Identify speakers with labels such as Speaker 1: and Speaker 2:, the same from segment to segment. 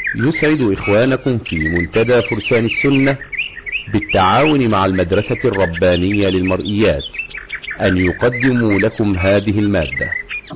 Speaker 1: يسعد إخوانكم في منتدى فرسان السنة بالتعاون مع المدرسة الربانية للمرئيات أن يقدموا لكم هذه المادة.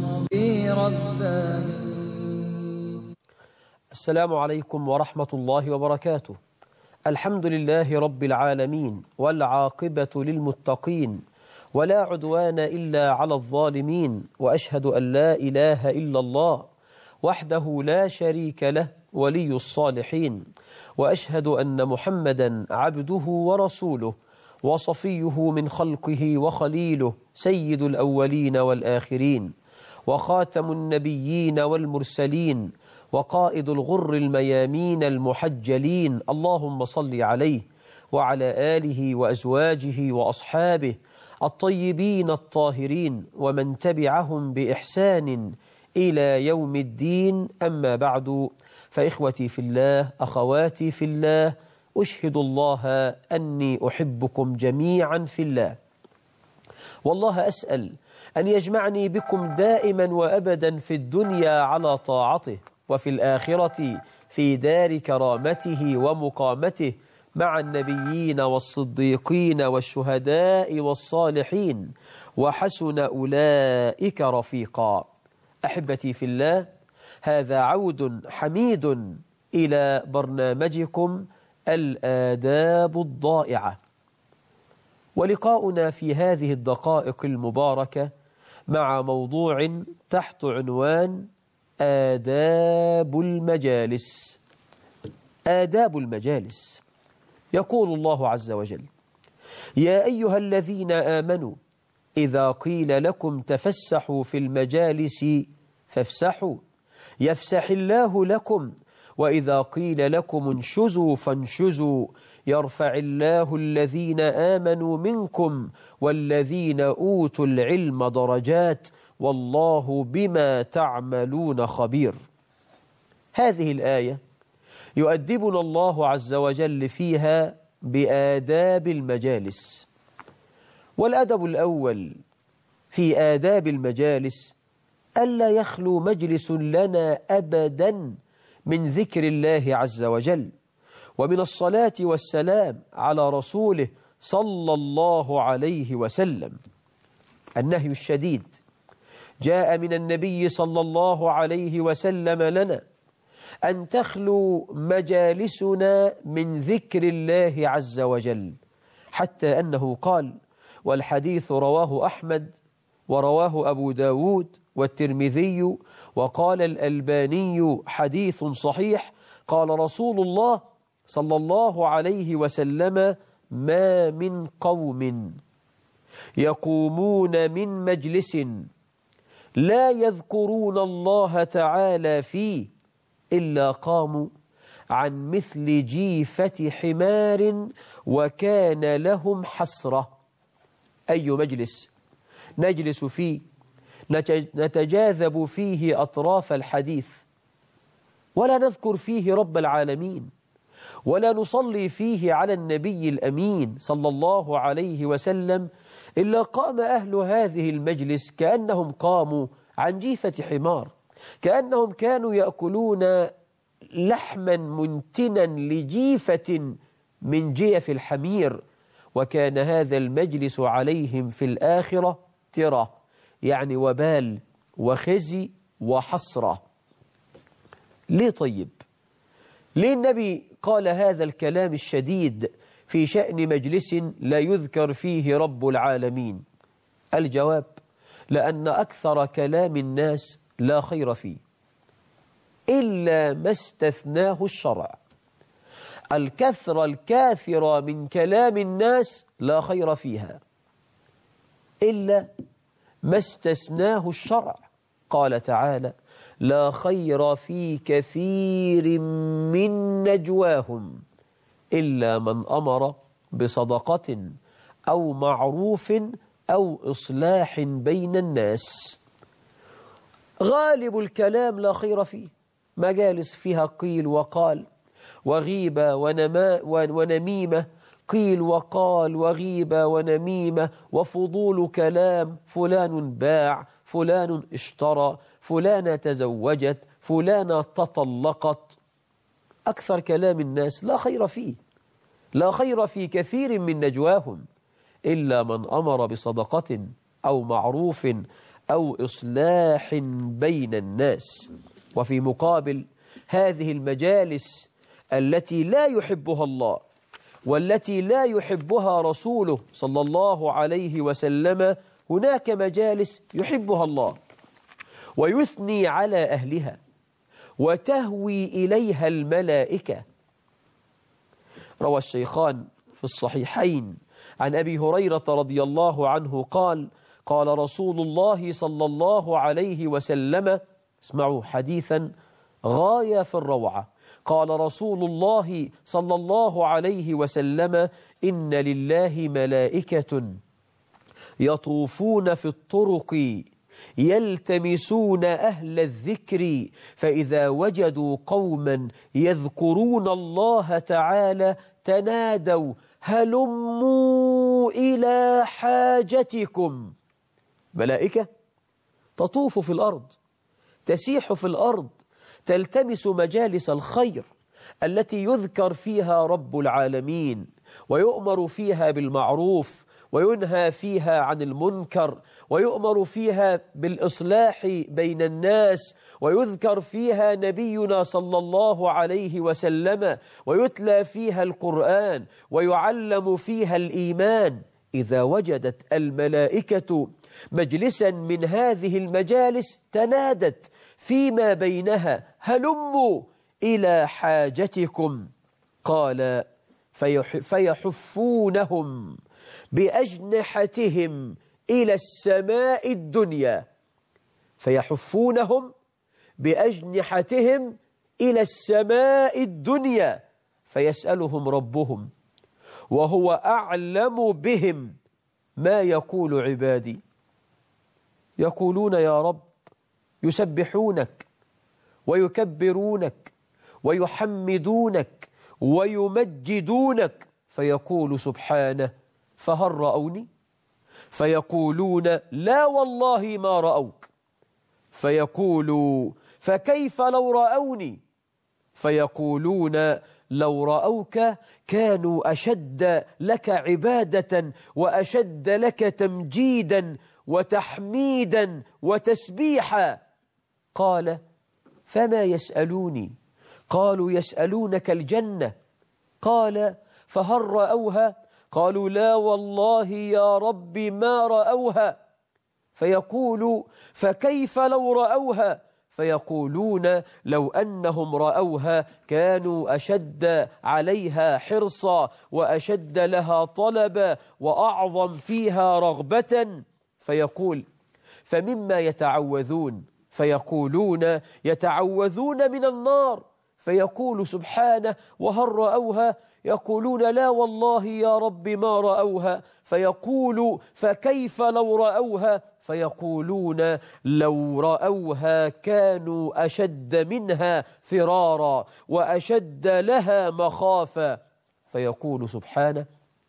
Speaker 2: السلام عليكم ورحمة الله وبركاته. الحمد لله رب العالمين، والعاقبة للمتقين، ولا عدوان إلا على الظالمين، وأشهد أن لا إله إلا الله وحده لا شريك له ولي الصالحين، وأشهد أن محمدا عبده ورسوله وصفيه من خلقه وخليله، سيد الأولين والآخرين، وخاتم النبيين والمرسلين، وقائد الغر الميامين المحجلين. اللهم صل عليه وعلى آله وأزواجه وأصحابه الطيبين الطاهرين، ومن تبعهم بإحسان إلى يوم الدين. أما بعد، فإخوتي في الله، أخواتي في الله، أشهد الله أني أحبكم جميعا في الله، والله أسأل أن يجمعني بكم دائما وأبدا في الدنيا على طاعته، وفي الآخرة في دار كرامته ومقامته مع النبيين والصديقين والشهداء والصالحين، وحسن أولئك رفيقا. أحبتي في الله، هذا عود حميد إلى برنامجكم الآداب الضائعة، ولقاؤنا في هذه الدقائق المباركة مع موضوع تحت عنوان آداب المجالس. آداب المجالس. يقول الله عز وجل: يا أيها الذين آمنوا إذا قيل لكم تفسحوا في المجالس فافسحوا يفسح الله لكم، وإذا قيل لكم انشزوا فانشزوا يرفع الله الذين آمنوا منكم والذين أوتوا العلم درجات والله بما تعملون خبير. هذه الآية يؤدبنا الله عز وجل فيها بآداب المجالس. والأدب الأول في آداب المجالس ألا يخلو مجلس لنا أبدا من ذكر الله عز وجل، ومن الصلاة والسلام على رسوله صلى الله عليه وسلم. النهي الشديد جاء من النبي صلى الله عليه وسلم لنا أن تخلو مجالسنا من ذكر الله عز وجل، حتى أنه قال، والحديث رواه أحمد ورواه أبو داود والترمذي وقال الألباني حديث صحيح، قال رسول الله صلى الله عليه وسلم: ما من قوم يقومون من مجلس لا يذكرون الله تعالى فيه إلا قاموا عن مثل جيفة حمار وكان لهم حسرة. أي مجلس نجلس فيه نتجاذب فيه أطراف الحديث، ولا نذكر فيه رب العالمين، ولا نصلي فيه على النبي الأمين صلى الله عليه وسلم، إلا قام أهل هذه المجلس كأنهم قاموا عن جيفة حمار، كأنهم كانوا يأكلون لحما منتنا لجيفة من جيف الحمير، وكان هذا المجلس عليهم في الآخرة ترى، يعني وبال وخزي وحسرة. ليه طيب؟ ليه النبي قال هذا الكلام الشديد في شأن مجلس لا يذكر فيه رب العالمين؟ الجواب: لأن أكثر كلام الناس لا خير فيه إلا ما استثناه الشرع. الكثرة الكاثرة من كلام الناس لا خير فيها إلا ما استثناه الشرع. قال تعالى: لا خير في كثير من نجواهم إلا من أمر بصدقة أو معروف أو إصلاح بين الناس. غالب الكلام لا خير فيه، مجالس فيها قيل وقال وغيبة ونميمة، قيل وقال وغيبة ونميمة وفضول كلام، فلان باع، فلان اشترى، فلانة تزوجت، فلانة تطلقت. أكثر كلام الناس لا خير فيه، لا خير في كثير من نجواهم إلا من أمر بصدقة أو معروف أو إصلاح بين الناس. وفي مقابل هذه المجالس التي لا يحبها الله والتي لا يحبها رسوله صلى الله عليه وسلم، هناك مجالس يحبها الله ويثني على أهلها وتهوي إليها الملائكة. روى الشيخان في الصحيحين عن أبي هريرة رضي الله عنه قال: قال رسول الله صلى الله عليه وسلم، اسمعوا حديثا غاية في الروعة، قال رسول الله صلى الله عليه وسلم: إن لله ملائكة يطوفون في الطرق يلتمسون أهل الذكر، فإذا وجدوا قوما يذكرون الله تعالى تنادوا هلموا إلى حاجتكم. ملائكة تطوف في الأرض، تسيح في الأرض، تلتمس مجالس الخير التي يذكر فيها رب العالمين ويؤمر فيها بالمعروف وينهى فيها عن المنكر، ويؤمر فيها بالإصلاح بين الناس، ويذكر فيها نبينا صلى الله عليه وسلم، ويتلى فيها القرآن، ويعلم فيها الإيمان. إذا وجدت الملائكة مجلسا من هذه المجالس تنادت فيما بينها هلموا إلى حاجتكم. قال: فيحفونهم بأجنحتهم إلى السماء الدنيا، فيحفونهم بأجنحتهم إلى السماء الدنيا، فيسألهم ربهم وهو أعلم بهم ما يقول عبادي. يقولون يا رب، يسبحونك ويكبرونك ويحمدونك ويمجدونك، فيقول سبحانه: فهل رأوني؟ فيقولون: لا والله ما رأوك. فيقول: فكيف لو رأوني؟ فيقولون: لو رأوك كانوا أشد لك عبادة وأشد لك تمجيدا وتحميدا وتسبيحا. قال: فما يسألوني؟ قالوا: يسألونك الجنة. قال: فهل رأوها؟ قالوا: لا والله يا رب ما رأوها. فيقول: فكيف لو رأوها؟ فيقولون: لو أنهم رأوها كانوا أشد عليها حرصا وأشد لها طلبا وأعظم فيها رغبة. فيقول: فمما يتعوذون؟ فيقولون: يتعوذون من النار. فيقول سبحانه: وهل رأوها؟ يقولون: لا والله يا رب ما رأوها. فيقول: فكيف لو رأوها؟ فيقولون: لو رأوها كانوا أشد منها فرارا وأشد لها مخافا. فيقول سبحانه: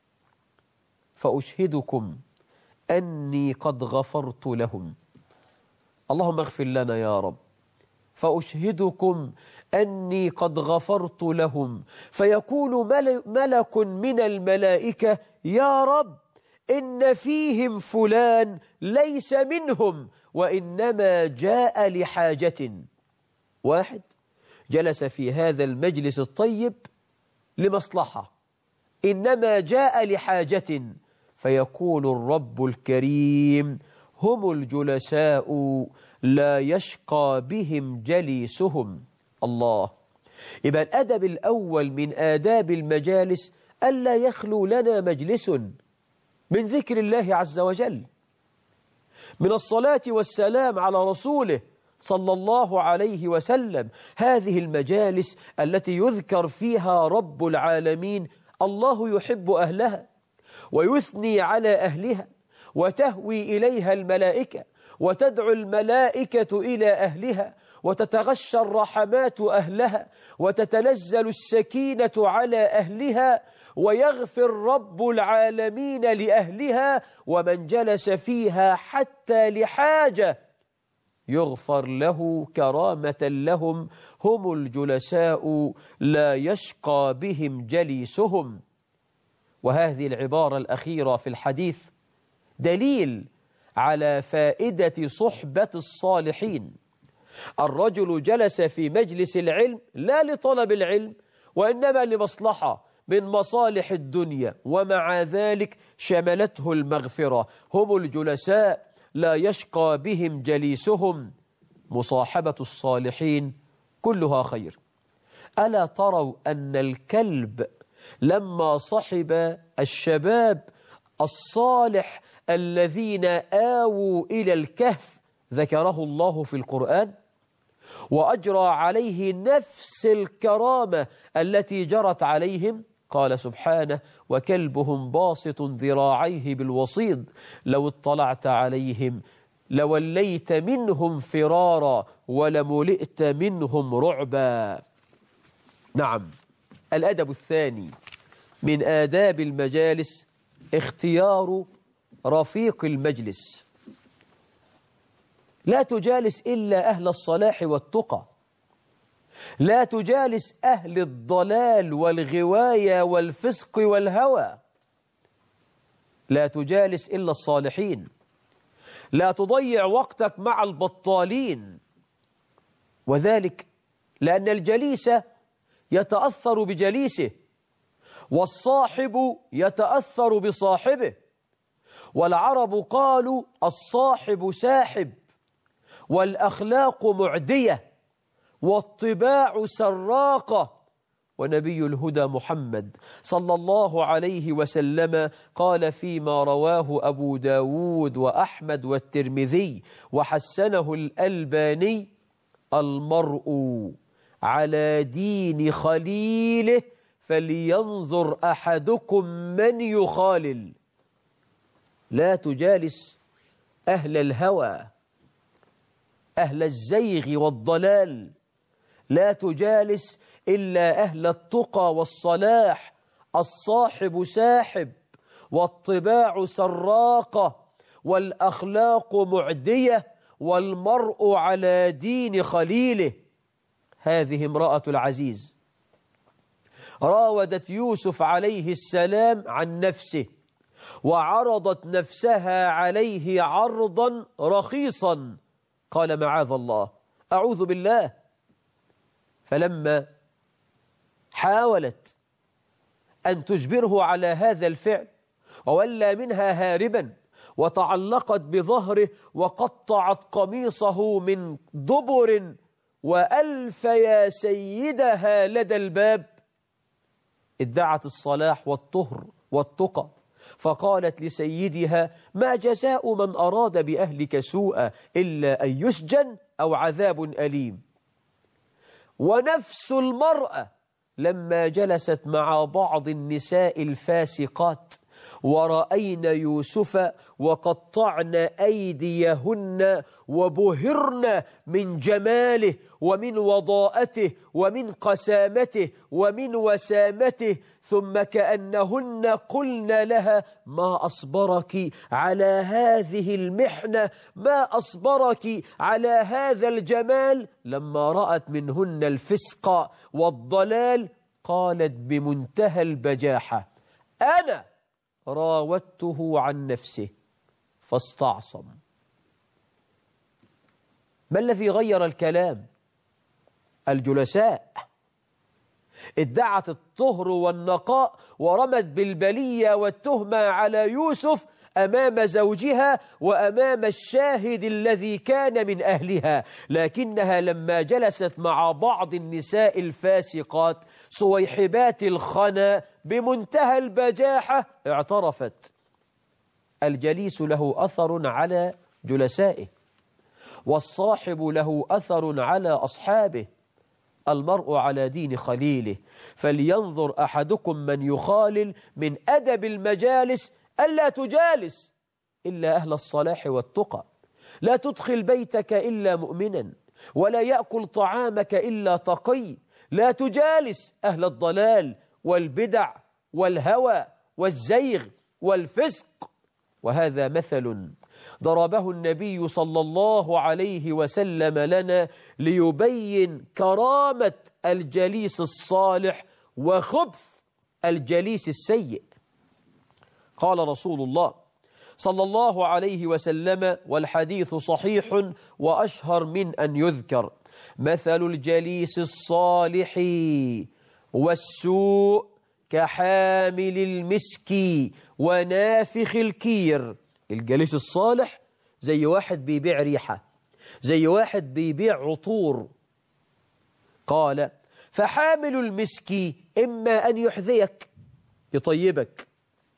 Speaker 2: فأشهدكم أني قد غفرت لهم. اللهم اغفر لنا يا رب. فأشهدكم أني قد غفرت لهم. فيقول ملك من الملائكة: يا رب، إن فيهم فلان ليس منهم وإنما جاء لحاجة. واحد جلس في هذا المجلس الطيب لمصلحة، إنما جاء لحاجة. فيقول الرب الكريم: هم الجلساء لا يشقى بهم جليسهم. الله. يبقى الأدب الأول من آداب المجالس ألا يخلو لنا مجلس من ذكر الله عز وجل، من الصلاة والسلام على رسوله صلى الله عليه وسلم. هذه المجالس التي يذكر فيها رب العالمين الله يحب أهلها ويثني على أهلها، وتهوي إليها الملائكة، وتدعو الملائكة إلى أهلها، وتتغشى الرحمات أهلها، وتتنزل السكينة على أهلها، ويغفر رب العالمين لأهلها. ومن جلس فيها حتى لحاجة يغفر له كرامة لهم، هم الجلساء لا يشقى بهم جليسهم. وهذه العبارة الأخيرة في الحديث دليل على فائدة صحبة الصالحين. الرجل جلس في مجلس العلم لا لطلب العلم، وإنما لمصلحة من مصالح الدنيا، ومع ذلك شملته المغفرة. هم الجلساء لا يشقى بهم جليسهم. مصاحبة الصالحين كلها خير. ألا تروا أن الكلب لما صحب الشباب الصالح الذين آووا إلى الكهف ذكره الله في القرآن، وأجرى عليه نفس الكرامة التي جرت عليهم. قال سبحانه: وكلبهم باسط ذراعيه بالوصيد لو اطلعت عليهم لوليت منهم فرارا ولملئت منهم رعبا. نعم، الأدب الثاني من آداب المجالس اختيار رفيق المجلس. لا تجالس إلا أهل الصلاح والتقى، لا تجالس أهل الضلال والغواية والفسق والهوى، لا تجالس إلا الصالحين، لا تضيع وقتك مع البطالين. وذلك لأن الجليس يتأثر بجليسه، والصاحب يتأثر بصاحبه. والعرب قالوا: الصاحب ساحب، والأخلاق معدية، والطباع سراقة. ونبي الهدى محمد صلى الله عليه وسلم قال فيما رواه أبو داود وأحمد والترمذي وحسنه الألباني: المرء على دين خليله فلينظر أحدكم من يخالل. لا تجالس أهل الهوى، أهل الزيغ والضلال، لا تجالس إلا أهل التقى والصلاح. الصاحب ساحب، والطباع سراقة، والأخلاق معدية، والمرء على دين خليله. هذه امرأة العزيز راودت يوسف عليه السلام عن نفسه، وعرضت نفسها عليه عرضا رخيصا. قال: معاذ الله، أعوذ بالله. فلما حاولت أن تجبره على هذا الفعل وولى منها هاربا، وتعلقت بظهره وقطعت قميصه من دبر، وألف يا سيدها لدى الباب، ادعت الصلاح والطهر والتقى، فقالت لسيدها: ما جزاء من أراد بأهلك سوءا إلا أن يسجن أو عذاب أليم. ونفس المرأة لما جلست مع بعض النساء الفاسقات ورأين يوسف وقطعن أيديهن وبهرن من جماله ومن وضاءته ومن قسامته ومن وسامته، ثم كأنهن قلن لها: ما أصبرك على هذه المحنة، ما أصبرك على هذا الجمال. لما رأت منهن الفسق والضلال قالت بمنتهى البجاحة: أنا راودته عن نفسه فاستعصم. ما الذي غير الكلام؟ الجلساء. ادعت الطهر والنقاء ورمت بالبلية والتهمة على يوسف أمام زوجها وأمام الشاهد الذي كان من أهلها، لكنها لما جلست مع بعض النساء الفاسقات صويحبات الخنا بمنتهى البجاحة اعترفت. الجليس له أثر على جلسائه، والصاحب له أثر على أصحابه. المرء على دين خليله فلينظر أحدكم من يخالل. من أدب المجالس ألا تجالس إلا أهل الصلاح والتقى، لا تدخل بيتك إلا مؤمنا، ولا يأكل طعامك إلا تقي، لا تجالس أهل الضلال والبدع والهوى والزيغ والفسق. وهذا مثل ضربه النبي صلى الله عليه وسلم لنا ليبين كرامة الجليس الصالح وخبث الجليس السيء. قال رسول الله صلى الله عليه وسلم، والحديث صحيح وأشهر من أن يذكر: مثل الجليس الصالح والسوء كحامل المسك ونافخ الكير. الجليس الصالح زي واحد بيبيع ريحة، زي واحد بيبيع عطور. قال: فحامل المسك إما أن يحذيك يطيبك،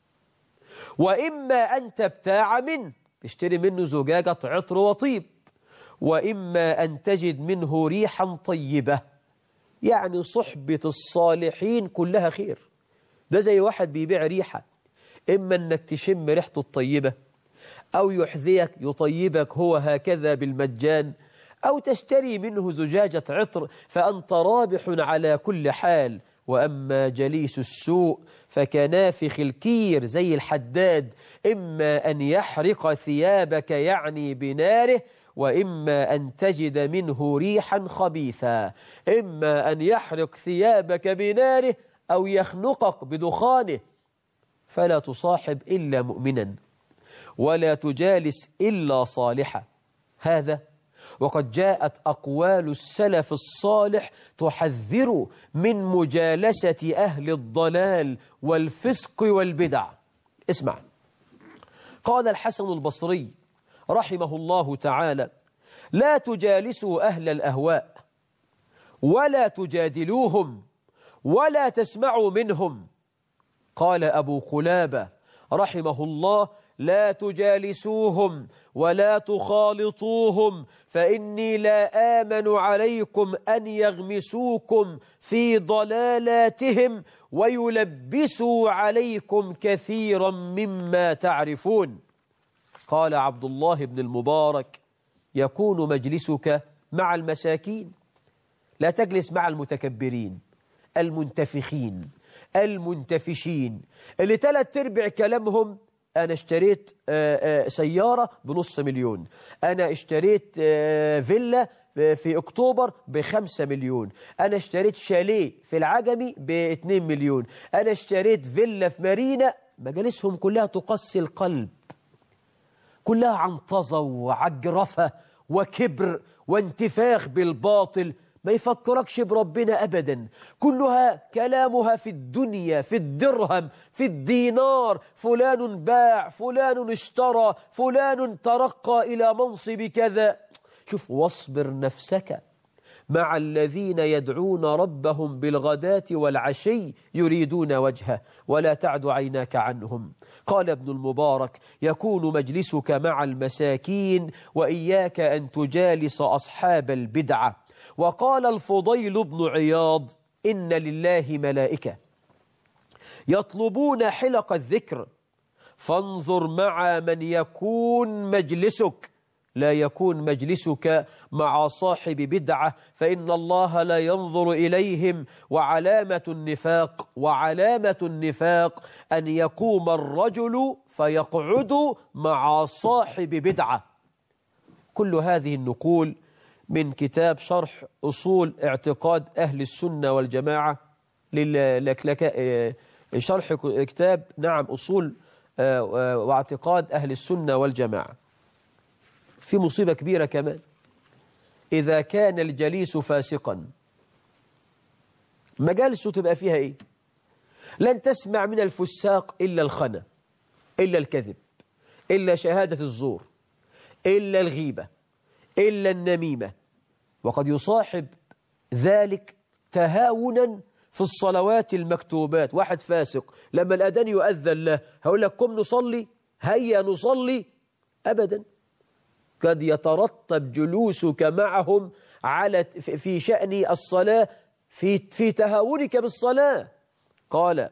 Speaker 2: وإما أن تبتاع منه تشتري منه زجاجة عطر وطيب، وإما أن تجد منه ريحا طيبة. يعني صحبة الصالحين كلها خير. ده زي واحد بيبيع ريحة، إما أنك تشم ريحته الطيبة، أو يحذيك يطيبك هو هكذا بالمجان، أو تشتري منه زجاجة عطر، فأنت رابح على كل حال. وأما جليس السوء فكنافخ الكير، زي الحداد، إما أن يحرق ثيابك يعني بناره، وإما أن تجد منه ريحا خبيثا. إما أن يحرق ثيابك بناره أو يخنقك بدخانه. فلا تصاحب إلا مؤمنا، ولا تجالس إلا صالحا. هذا وقد جاءت أقوال السلف الصالح تحذر من مجالسة أهل الضلال والفسق والبدع. اسمع، قال الحسن البصري رحمه الله تعالى: لا تجالسوا أهل الأهواء، ولا تجادلوهم، ولا تسمعوا منهم. قال أبو قلابة رحمه الله: لا تجالسوهم ولا تخالطوهم، فإني لا آمن عليكم أن يغمسوكم في ضلالاتهم ويلبسوا عليكم كثيرا مما تعرفون. قال عبد الله بن المبارك: يكون مجلسك مع المساكين، لا تجلس مع المتكبرين المنتفخين المنتفشين اللي 3/4 كلامهم: أنا اشتريت سيارة ب500,000، أنا اشتريت فيلا في أكتوبر ب5 مليون، أنا اشتريت شاليه في العجمي ب2 مليون، أنا اشتريت فيلا في مارينا. مجالسهم كلها تقسي القلب، كلها عنطزة وعجرفة وكبر وانتفاخ بالباطل، ما يفكركش بربنا أبدا. كلها كلامها في الدنيا، في الدرهم، في الدينار، فلان باع، فلان اشترى، فلان ترقى إلى منصب كذا. شوف: واصبر نفسك مع الذين يدعون ربهم بالغداة والعشي يريدون وجهه ولا تعد عيناك عنهم. قال ابن المبارك: يكون مجلسك مع المساكين، وإياك أن تجالس أصحاب البدعة. وقال الفضيل بن عياض: إن لله ملائكة يطلبون حلق الذكر، فانظر مع من يكون مجلسك، لا يكون مجلسك مع صاحب بدعة، فإن الله لا ينظر إليهم. وعلامة النفاق أن يقوم الرجل فيقعد مع صاحب بدعة. كل هذه النقول من كتاب شرح أصول اعتقاد أهل السنة والجماعة شرح كتاب أصول واعتقاد أهل السنة والجماعة. في مصيبة كبيرة كمان: إذا كان الجليس فاسقا، مجالسه تبقى فيها إيه؟ لن تسمع من الفساق إلا الخنا، إلا الكذب، إلا شهادة الزور، إلا الغيبة، إلا النميمة. وقد يصاحب ذلك تهاونا في الصلوات المكتوبات. واحد فاسق لما الأذان يؤذن له هقول لك: قم نصلي، هيا نصلي. أبدا، قد يترتب جلوسك معهم على في شأن الصلاة في تهاونك بالصلاة. قال: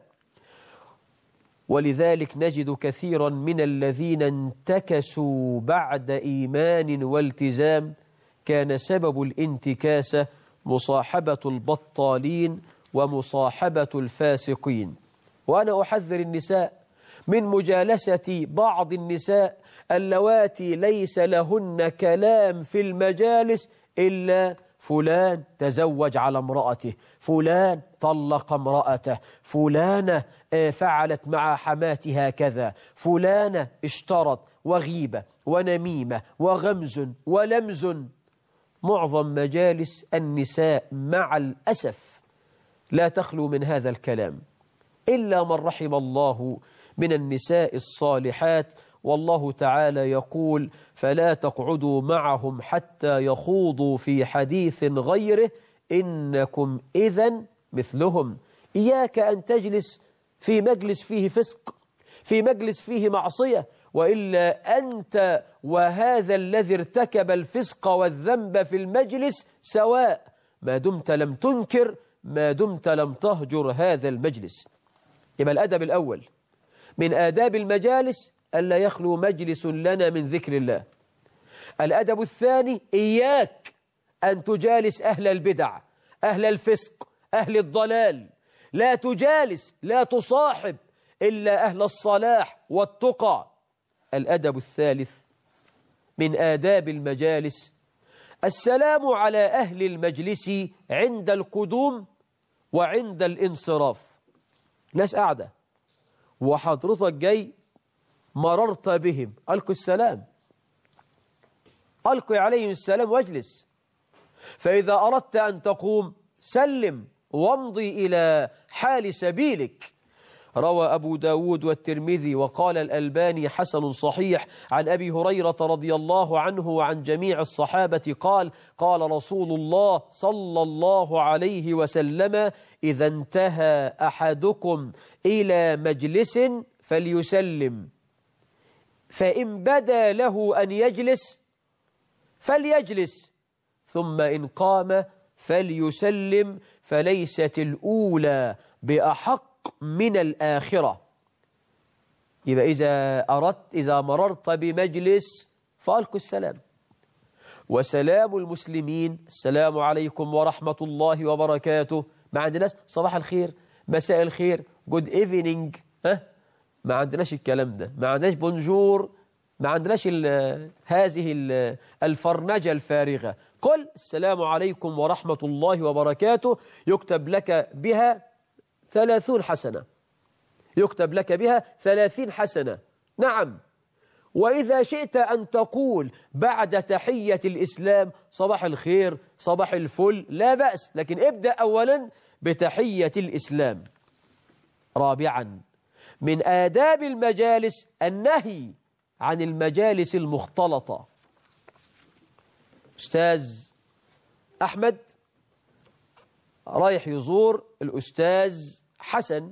Speaker 2: ولذلك نجد كثيرا من الذين انتكسوا بعد إيمان والتزام كان سبب الانتكاسة مصاحبة البطالين ومصاحبة الفاسقين. وأنا أحذر النساء من مجالسة بعض النساء اللواتي ليس لهن كلام في المجالس إلا فلان تزوج على امرأته، فلان طلق امرأته، فلانة فعلت مع حماتها كذا، فلانة اشترت، وغيبة ونميمة وغمز ولمز. معظم مجالس النساء مع الأسف لا تخلو من هذا الكلام، إلا من رحم الله من النساء الصالحات. والله تعالى يقول: فلا تقعدوا معهم حتى يخوضوا في حديث غيره إنكم إذن مثلهم. إياك أن تجلس في مجلس فيه فسق، في مجلس فيه معصية، وإلا أنت وهذا الذي ارتكب الفسق والذنب في المجلس سواء، ما دمت لم تنكر، ما دمت لم تهجر هذا المجلس. يبقى الأدب الأول من آداب المجالس ألا يخلو مجلس لنا من ذكر الله. الأدب الثاني: إياك أن تجالس أهل البدع، أهل الفسق، أهل الضلال. لا تجالس، لا تصاحب إلا أهل الصلاح والتقى. الأدب الثالث من آداب المجالس: السلام على أهل المجلس عند القدوم وعند الانصراف. ناس قاعدة وحضرتك جاي مررت بهم، ألقوا السلام، ألقي عليهم السلام واجلس. فإذا أردت أن تقوم سلم وامضي إلى حال سبيلك. روى أبو داود والترمذي وقال الألباني حسن صحيح عن أبي هريرة رضي الله عنه وعن جميع الصحابة قال: قال رسول الله صلى الله عليه وسلم: إذا انتهى أحدكم إلى مجلس فليسلم، فإن بدا له أن يجلس فليجلس، ثم إن قام فليسلم، فليست الأولى بأحق من الآخرة. يبقى إذا مررت بمجلس فألقوا السلام. وسلام المسلمين: السلام عليكم ورحمة الله وبركاته. ما عندناش صباح الخير، مساء الخير، جود ايفنينج، ما عندناش الكلام ده، ما عندناش بونجور، ما عندناش هذه الفرنجة الفارغة. قل السلام عليكم ورحمة الله وبركاته، يكتب لك بها 30 حسنة، يكتب لك بها 30 حسنة. نعم. وإذا شئت أن تقول بعد تحية الإسلام صباح الخير، صباح الفل، لا بأس، لكن ابدأ أولا بتحية الإسلام. رابعا من آداب المجالس النهي عن المجالس المختلطة. أستاذ أحمد رايح يزور الأستاذ حسن،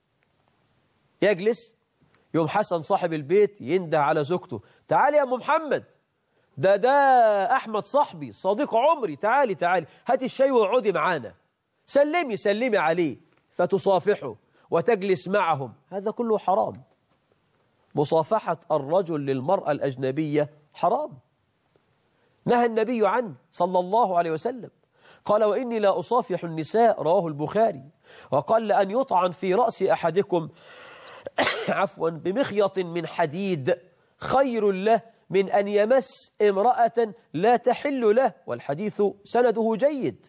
Speaker 2: يجلس، يوم حسن صاحب البيت ينده على زوجته: تعالي يا أم محمد، ده أحمد صاحبي صديق عمري، تعالي هاتي الشاي واقعدي معانا، سلمي عليه، فتصافحه وتجلس معهم. هذا كله حرام. مصافحة الرجل للمرأة الأجنبية حرام، نهى النبي عنه صلى الله عليه وسلم. قال: وإني لا أصافح النساء، رواه البخاري. وقال: لأن يطعن في رأس أحدكم عفوا بمخيط من حديد خير له من أن يمس امرأة لا تحل له. والحديث سنده جيد.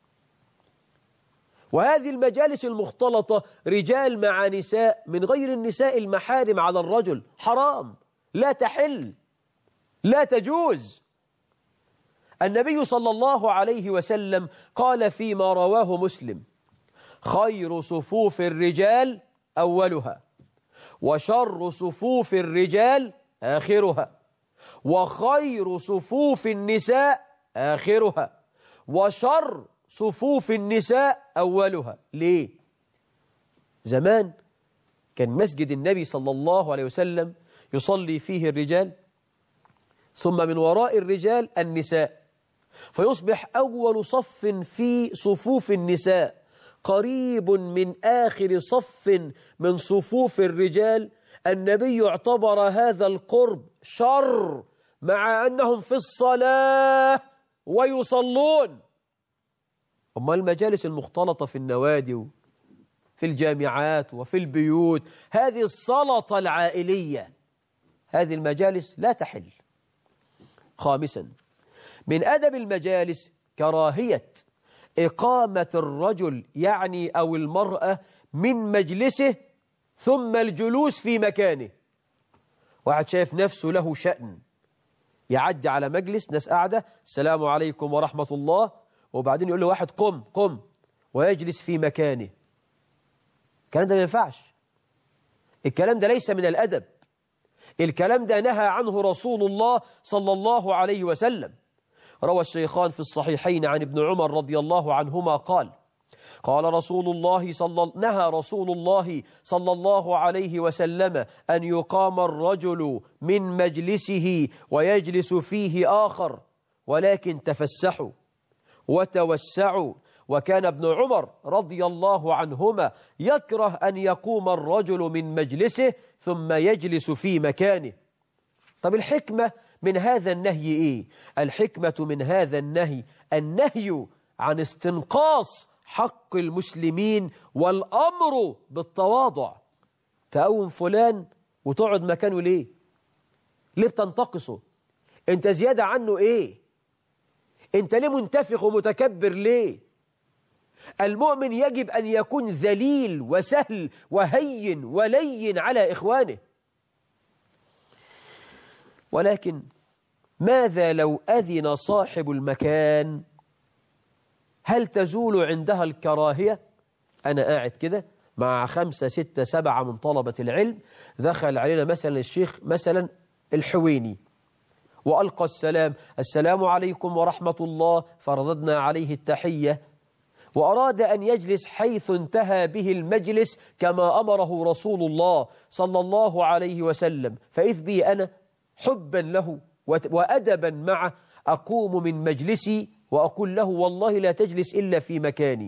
Speaker 2: وهذه المجالس المختلطة رجال مع نساء من غير النساء المحارم على الرجل حرام، لا تحل، لا تجوز. النبي صلى الله عليه وسلم قال فيما رواه مسلم: خير صفوف الرجال أولها، وشر صفوف الرجال آخرها، وخير صفوف النساء آخرها، وشر صفوف النساء أولها. ليه؟ زمان كان مسجد النبي صلى الله عليه وسلم يصلي فيه الرجال، ثم من وراء الرجال النساء، فيصبح أول صف في صفوف النساء قريب من آخر صف من صفوف الرجال. النبي اعتبر هذا القرب شر، مع أنهم في الصلاة ويصلون. أما المجالس المختلطة في النوادي في الجامعات وفي البيوت، هذه السلطة العائلية، هذه المجالس لا تحل. خامسا، من أدب المجالس كراهية إقامة الرجل يعني أو المرأة من مجلسه ثم الجلوس في مكانه. واحد شايف نفسه له شأن، يعدي على مجلس ناس قاعدة، السلام عليكم ورحمة الله، وبعدين يقول له واحد قم قم، ويجلس في مكانه. الكلام ده ما ينفعش، الكلام ده ليس من الأدب، الكلام ده نهى عنه رسول الله صلى الله عليه وسلم. روى الشيخان في الصحيحين عن ابن عمر رضي الله عنهما قال: نهى رسول الله صلى الله عليه وسلم أن يقام الرجل من مجلسه ويجلس فيه آخر، ولكن تفسحوا وتوسعوا. وكان ابن عمر رضي الله عنهما يكره أن يقوم الرجل من مجلسه ثم يجلس في مكانه. طب الحكمة من هذا النهي إيه؟ الحكمة من هذا النهي عن استنقاص حق المسلمين والأمر بالتواضع. تقوم فلان وتقعد مكانه ليه؟ ليه بتنتقصه؟ انت زيادة عنه ايه؟ انت ليه منتفخ ومتكبر ليه؟ المؤمن يجب أن يكون ذليل وسهل وهين ولين على إخوانه. ولكن ماذا لو أذن صاحب المكان؟ هل تزول عندها الكراهية؟ أنا قاعد كده مع 5 6 7 من طلبة العلم، دخل علينا مثلا الشيخ مثلا الحويني وألقى السلام عليكم ورحمة الله، فرددنا عليه التحية، وأراد أن يجلس حيث انتهى به المجلس كما أمره رسول الله صلى الله عليه وسلم، فإذ بي أنا حبا له وأدبا معه أقوم من مجلسي وأقول له والله لا تجلس إلا في مكاني.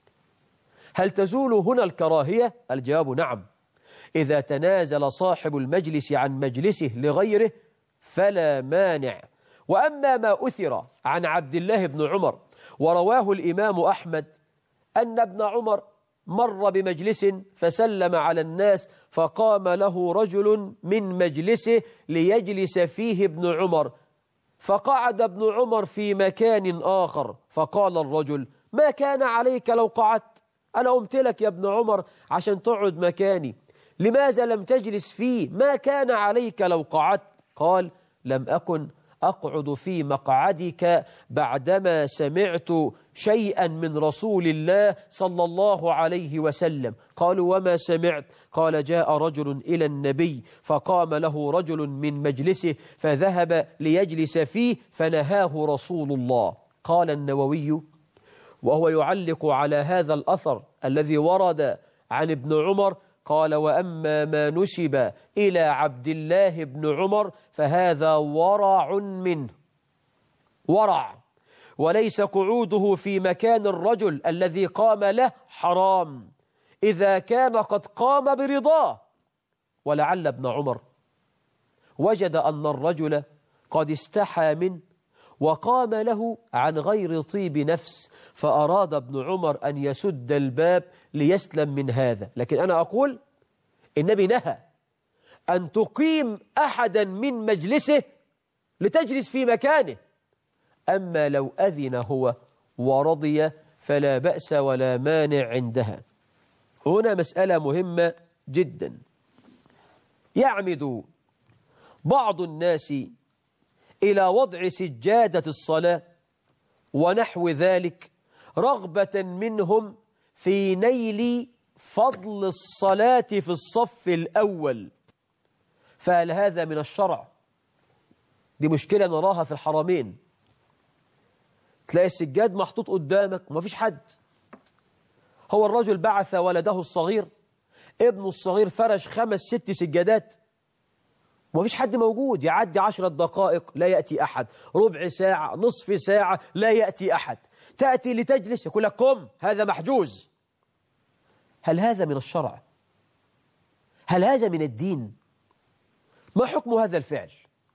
Speaker 2: هل تزول هنا الكراهية؟ الجواب نعم، إذا تنازل صاحب المجلس عن مجلسه لغيره فلا مانع. وأما ما أثر عن عبد الله بن عمر ورواه الإمام أحمد أن ابن عمر مر بمجلس فسلم على الناس، فقام له رجل من مجلسه ليجلس فيه ابن عمر، فقعد ابن عمر في مكان آخر، فقال الرجل: ما كان عليك لو قعدت؟ أنا قمت لك يا ابن عمر عشان تقعد مكاني، لماذا لم تجلس فيه؟ ما كان عليك لو قعدت؟ قال: لم أكن أقعد في مقعدك بعدما سمعت شيئا من رسول الله صلى الله عليه وسلم. قالوا: وما سمعت؟ قال: جاء رجل إلى النبي فقام له رجل من مجلسه فذهب ليجلس فيه فنهاه رسول الله. قال النووي وهو يعلق على هذا الأثر الذي ورد عن ابن عمر، قال: وأما ما نسب إلى عبد الله بن عمر فهذا ورع منه، ورع، وليس قعوده في مكان الرجل الذي قام له حرام إذا كان قد قام برضاه. ولعل ابن عمر وجد أن الرجل قد استحى منه وقام له عن غير طيب نفس، فأراد ابن عمر أن يسد الباب ليسلم من هذا. لكن أنا أقول النبي نهى أن تقيم أحدا من مجلسه لتجلس في مكانه، أما لو أذن هو ورضي فلا بأس ولا مانع عندها. هنا مسألة مهمة جدا. يعمد بعض الناس إلى وضع سجادة الصلاة ونحو ذلك رغبة منهم في نيل فضل الصلاة في الصف الأول، فهل هذا من الشرع؟ دي مشكلة نراها في الحرمين، تلاقي السجاد محطوط قدامك ومفيش حد. هو الرجل بعث ولده الصغير، ابنه الصغير فرش 5 6 سجادات ومفيش حد موجود، يعدي 10 دقائق لا يأتي أحد، ربع ساعة، نصف ساعة لا يأتي أحد، تأتي لتجلس يقول لك قم، هذا محجوز. هل هذا من الشرع؟ هل هذا من الدين؟ ما حكم هذا الفعل؟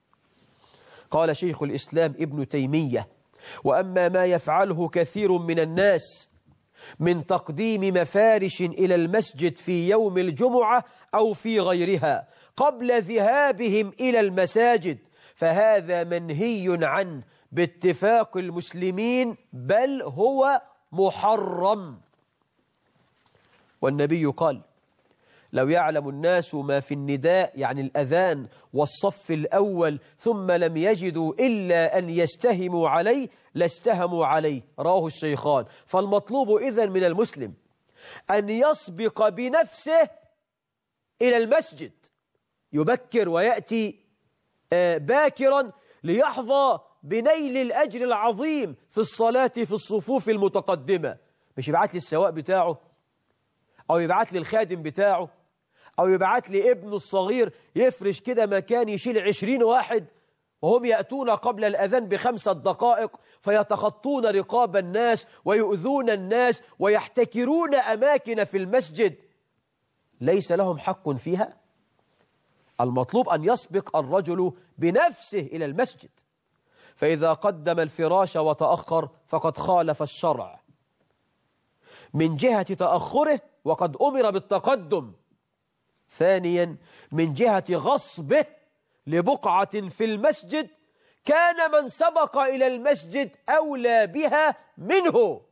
Speaker 2: قال شيخ الإسلام ابن تيمية: وأما ما يفعله كثير من الناس من تقديم مفارش إلى المسجد في يوم الجمعة أو في غيرها قبل ذهابهم إلى المساجد، فهذا منهي عنه باتفاق المسلمين، بل هو محرم. والنبي قال: لو يعلم الناس ما في النداء، يعني الأذان والصف الأول، ثم لم يجدوا إلا أن يستهموا عليه لاستهموا عليه، رواه الشيخان. فالمطلوب إذن من المسلم أن يسبق بنفسه إلى المسجد، يبكر ويأتي باكرا ليحظى بنيل الأجر العظيم في الصلاة في الصفوف المتقدمة. مش يبعت لي السواق بتاعه، أو يبعت لي الخادم بتاعه، أو يبعت لي ابنه الصغير يفرش كده مكان يشيل 20 واحد، وهم يأتون قبل الأذان ب5 دقائق فيتخطون رقاب الناس ويؤذون الناس ويحتكرون أماكن في المسجد ليس لهم حق فيها. المطلوب أن يسبق الرجل بنفسه إلى المسجد، فإذا قدم الفراش وتأخر فقد خالف الشرع من جهة تأخره وقد أمر بالتقدم. ثانيا، من جهة غصبه لبقعة في المسجد كان من سبق إلى المسجد أولى بها منه.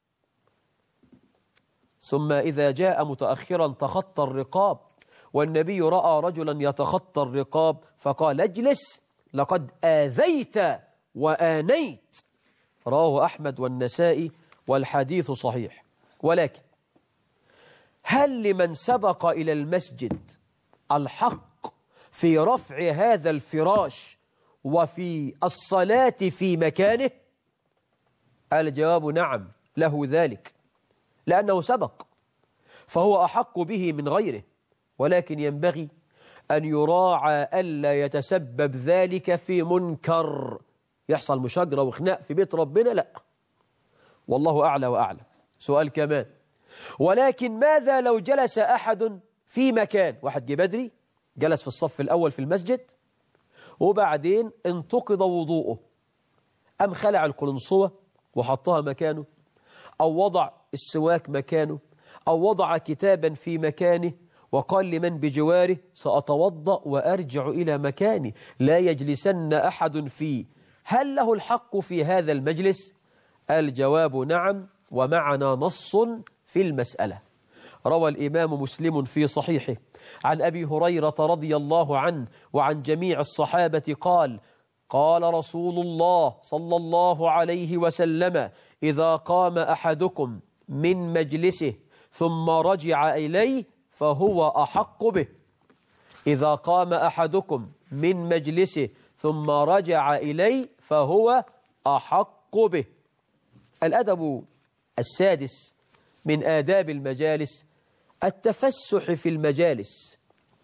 Speaker 2: ثم إذا جاء متأخرا تخطى الرقاب، والنبي رأى رجلا يتخطى الرقاب فقال: اجلس لقد آذيت وآنيت، رواه أحمد والنسائي والحديث صحيح. ولكن هل لمن سبق إلى المسجد الحق في رفع هذا الفراش وفي الصلاة في مكانه؟ الجواب نعم، له ذلك، لأنه سبق فهو أحق به من غيره، ولكن ينبغي أن يراعى ألا يتسبب ذلك في منكر، يحصل مشاجرة وخناق في بيت ربنا، لا، والله أعلى وأعلم. سؤال كمان: ولكن ماذا لو جلس أحد في مكان، واحد جه بدري جلس في الصف الأول في المسجد، وبعدين انتقض وضوءه، أم خلع القلنصوة وحطها مكانه، أو وضع السواك مكانه، أو وضع كتابا في مكانه، وقال لمن بجواره: سأتوضأ وأرجع إلى مكاني، لا يجلسن أحد فيه، هل له الحق في هذا المجلس؟ الجواب نعم، ومعنا نص في المسألة. روى الإمام مسلم في صحيحه عن أبي هريرة رضي الله عنه وعن جميع الصحابة قال: قال رسول الله صلى الله عليه وسلم: إذا قام أحدكم من مجلسه ثم رجع إليه فهو أحق به. إذا قام أحدكم من مجلسه ثم رجع إليه فهو أحق به. الأدب السادس من آداب المجالس التفسح في المجالس.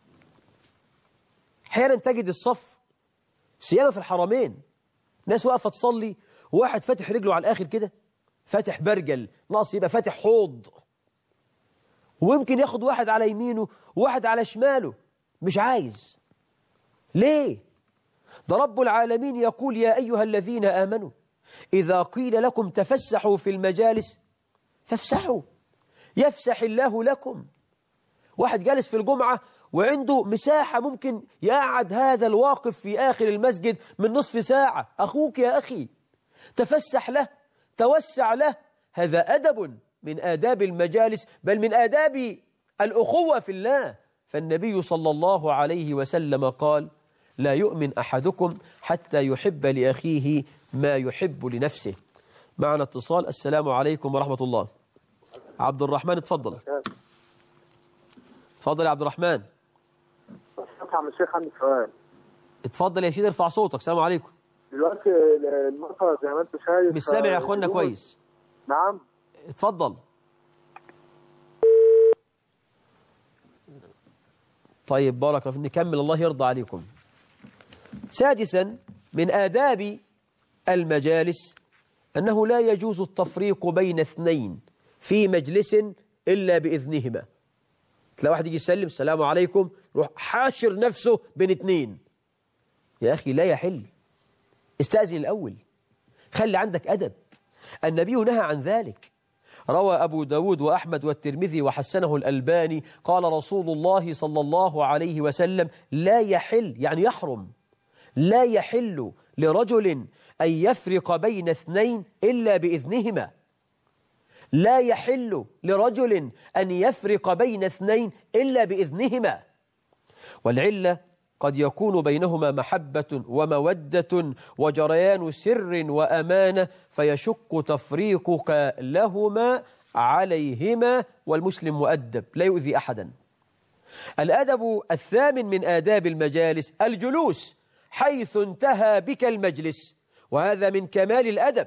Speaker 2: أحيانا تجد الصف سيما في الحرمين ناس واقفة تصلي، وواحد فاتح رجله على الآخر كده، فاتح برجل، ناقص يبقى فاتح حوض، ويمكن ياخد واحد على يمينه وواحد على شماله، مش عايز. ليه؟ ده رب العالمين يقول: يا أيها الذين آمنوا إذا قيل لكم تفسحوا في المجالس فافسحوا يفسح الله لكم. واحد جالس في الجمعة وعنده مساحة ممكن يقعد هذا الواقف في آخر المسجد من نصف ساعة، أخوك يا أخي، تفسح له، توسع له. هذا أدب من آداب المجالس، بل من آداب الأخوة في الله. فالنبي صلى الله عليه وسلم قال: لا يؤمن أحدكم حتى يحب لأخيه ما يحب لنفسه. معنا اتصال. السلام عليكم ورحمة الله. عبد الرحمن، اتفضل. اتفضل يا عبد الرحمن.
Speaker 3: عم الشيخ، عندي سؤال.
Speaker 2: اتفضل يا سيدي، ارفع صوتك. السلام عليكم.
Speaker 3: دلوقتي المطر زي ما انت شايف
Speaker 2: مش سامع يا اخوانا كويس.
Speaker 3: نعم.
Speaker 2: اتفضل. طيب بارك الله، نكمل، الله يرضى عليكم. سادسا من آداب المجالس أنه لا يجوز التفريق بين اثنين في مجلس إلا بإذنهما. تلاقي واحد يجي يسلم: السلام عليكم، روح حاشر نفسه بين اثنين. يا أخي لا يحل، استأذن الأول، خلي عندك أدب. النبي نهى عن ذلك، روى أبو داود وأحمد والترمذي وحسنه الألباني قال رسول الله صلى الله عليه وسلم لا يحل، يعني يحرم، لا يحل لرجل أن يفرق بين اثنين إلا بإذنهما. لا يحل لرجل أن يفرق بين اثنين إلا بإذنهما. والعلة قد يكون بينهما محبة ومودة وجريان سر وأمانة فيشق تفريقك لهما عليهما، والمسلم مؤدب لا يؤذي أحدا. الأدب الثامن من آداب المجالس الجلوس حيث انتهى بك المجلس، وهذا من كمال الأدب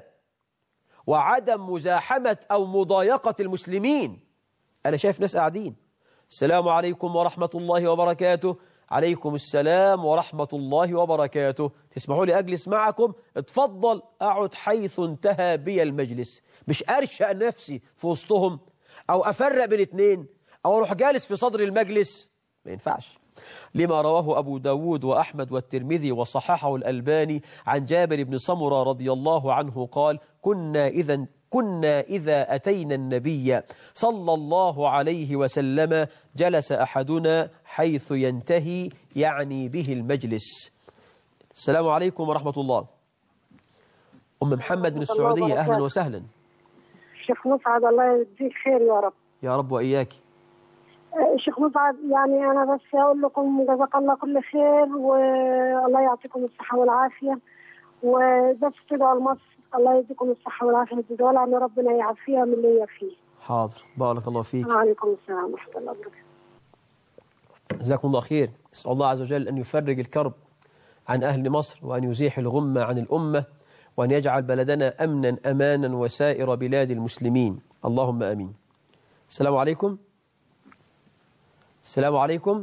Speaker 2: وعدم مزاحمة أو مضايقة المسلمين. أنا شايف ناس قاعدين، السلام عليكم ورحمة الله وبركاته، عليكم السلام ورحمة الله وبركاته، تسمحوا لي أجلس معكم؟ اتفضل، أقعد حيث انتهى بي المجلس، مش أرشأ نفسي في وسطهم أو أفرق بين اثنين أو أروح جالس في صدر المجلس، ما ينفعش. لما رواه أبو داود وأحمد والترمذي وصححه الألباني عن جابر بن سمرة رضي الله عنه قال كنا إذا أتينا النبي صلى الله عليه وسلم جلس أحدنا حيث ينتهي، يعني به المجلس. السلام عليكم ورحمة الله. أم محمد من السعودية، أهلا وسهلا.
Speaker 4: شيخ مسعد الله يجزيك خير يا رب.
Speaker 2: يا رب وإياك.
Speaker 4: شيخ مسعد، يعني أنا بس أقول لكم جزاك الله كل خير، والله يعطيكم الصحة والعافية، وبس تدعوا لمصر الله يديكم الصحة والعافية، تدعوا لها أن ربنا يعافيها من اللي هي فيه.
Speaker 2: حاضر، بارك الله فيك.
Speaker 4: وعليكم السلام ورحمة الله وبركاته.
Speaker 2: جزاكم الله خير. أسأل الله عز وجل أن يفرج الكرب عن أهل مصر، وأن يزيح الغمة عن الأمة، وأن يجعل بلدنا أمنا أمانا وسائر بلاد المسلمين، اللهم آمين. السلام عليكم. السلام عليكم.